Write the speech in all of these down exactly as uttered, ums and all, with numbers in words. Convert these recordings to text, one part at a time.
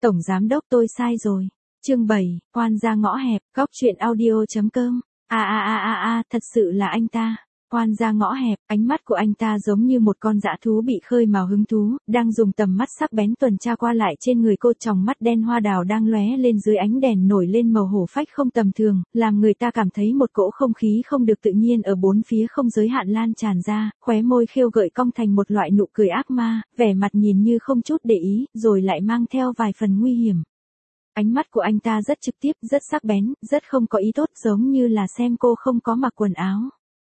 Tổng giám đốc tôi sai rồi. Chương bảy, oan ra ngõ hẹp, góc truyện audio chấm com. A a a a a, thật sự là anh ta. Oan ra ngõ hẹp, ánh mắt của anh ta giống như một con dã thú bị khơi mào hứng thú, đang dùng tầm mắt sắc bén tuần tra qua lại trên người cô, tròng mắt đen hoa đào đang lóe lên dưới ánh đèn nổi lên màu hổ phách không tầm thường, làm người ta cảm thấy một cỗ không khí không được tự nhiên ở bốn phía không giới hạn lan tràn ra, khóe môi khêu gợi cong thành một loại nụ cười ác ma, vẻ mặt nhìn như không chút để ý, rồi lại mang theo vài phần nguy hiểm. Ánh mắt của anh ta rất trực tiếp, rất sắc bén, rất không có ý tốt, giống như là xem cô không có mặc quần áo.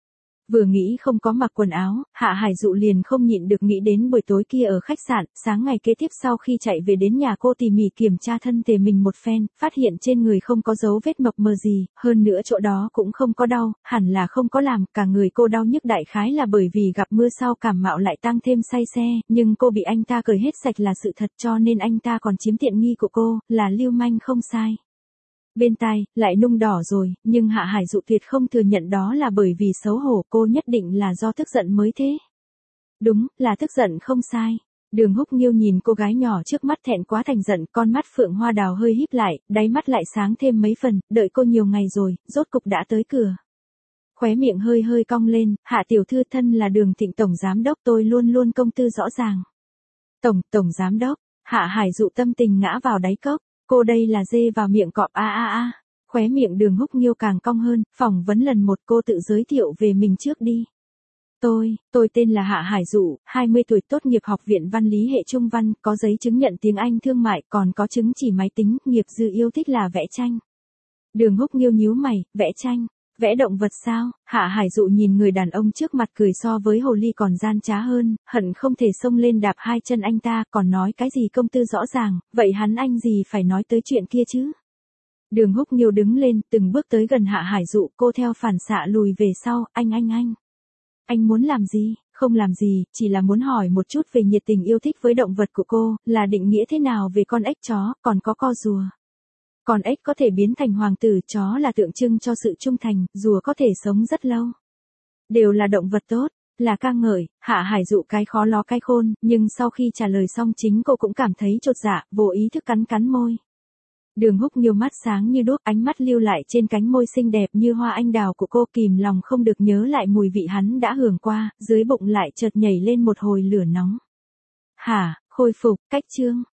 Vừa nghĩ không có mặc quần áo, Hạ Hải Dụ liền không nhịn được nghĩ đến buổi tối kia ở khách sạn, sáng ngày kế tiếp sau khi chạy về đến nhà cô tỉ mỉ kiểm tra thân thể mình một phen, phát hiện trên người không có dấu vết mập mờ gì, hơn nữa chỗ đó cũng không có đau, hẳn là không có làm, cả người cô đau nhức đại khái là bởi vì gặp mưa sau cảm mạo lại tăng thêm say xe, nhưng cô bị anh ta cởi hết sạch là sự thật, cho nên anh ta còn chiếm tiện nghi của cô, là lưu manh không sai. Bên tai, lại nung đỏ rồi, nhưng Hạ Hải Dụ tuyệt không thừa nhận đó là bởi vì xấu hổ, cô nhất định là do tức giận mới thế. Đúng, là tức giận không sai. Đường Húc Nghiêu nhìn cô gái nhỏ trước mắt thẹn quá thành giận, con mắt phượng hoa đào hơi híp lại, đáy mắt lại sáng thêm mấy phần, đợi cô nhiều ngày rồi, rốt cục đã tới cửa. Khóe miệng hơi hơi cong lên, Hạ tiểu thư thân là Đường Thịnh tổng giám đốc, tôi luôn luôn công tư rõ ràng. Tổng, tổng giám đốc, Hạ Hải Dụ tâm tình ngã vào đáy cốc. Cô đây là dê vào miệng cọp a a a. Khóe miệng Đường Húc Nghiêu càng cong hơn, phỏng vấn lần một cô tự giới thiệu về mình trước đi. Tôi, tôi tên là Hạ Hải Dụ, hai mươi tuổi, tốt nghiệp học viện văn lý hệ trung văn, có giấy chứng nhận tiếng Anh thương mại, còn có chứng chỉ máy tính, nghiệp dư yêu thích là vẽ tranh. Đường Húc Nghiêu nhíu mày, vẽ tranh, vẽ động vật sao? Hạ Hải Dụ nhìn người đàn ông trước mặt cười so với hồ ly còn gian trá hơn, hận không thể xông lên đạp hai chân anh ta, còn nói cái gì công tư rõ ràng, vậy hắn anh gì phải nói tới chuyện kia chứ? Đường Húc Nghiêu đứng lên, từng bước tới gần Hạ Hải Dụ, cô theo phản xạ lùi về sau, anh anh anh. Anh muốn làm gì? Không làm gì, chỉ là muốn hỏi một chút về nhiệt tình yêu thích với động vật của cô, là định nghĩa thế nào về con ếch chó, còn có co rùa. Con ếch có thể biến thành hoàng tử, chó là tượng trưng cho sự trung thành, rùa có thể sống rất lâu. Đều là động vật tốt, là ca ngợi. Hạ Hải Dụ cái khó ló cái khôn, nhưng sau khi trả lời xong chính cô cũng cảm thấy chột dạ, vô ý thức cắn cắn môi. Đường Húc Nghiêu mắt sáng như đuốc, ánh mắt lưu lại trên cánh môi xinh đẹp như hoa anh đào của cô, kìm lòng không được nhớ lại mùi vị hắn đã hưởng qua, dưới bụng lại chợt nhảy lên một hồi lửa nóng. Hả, khôi phục, cách chương.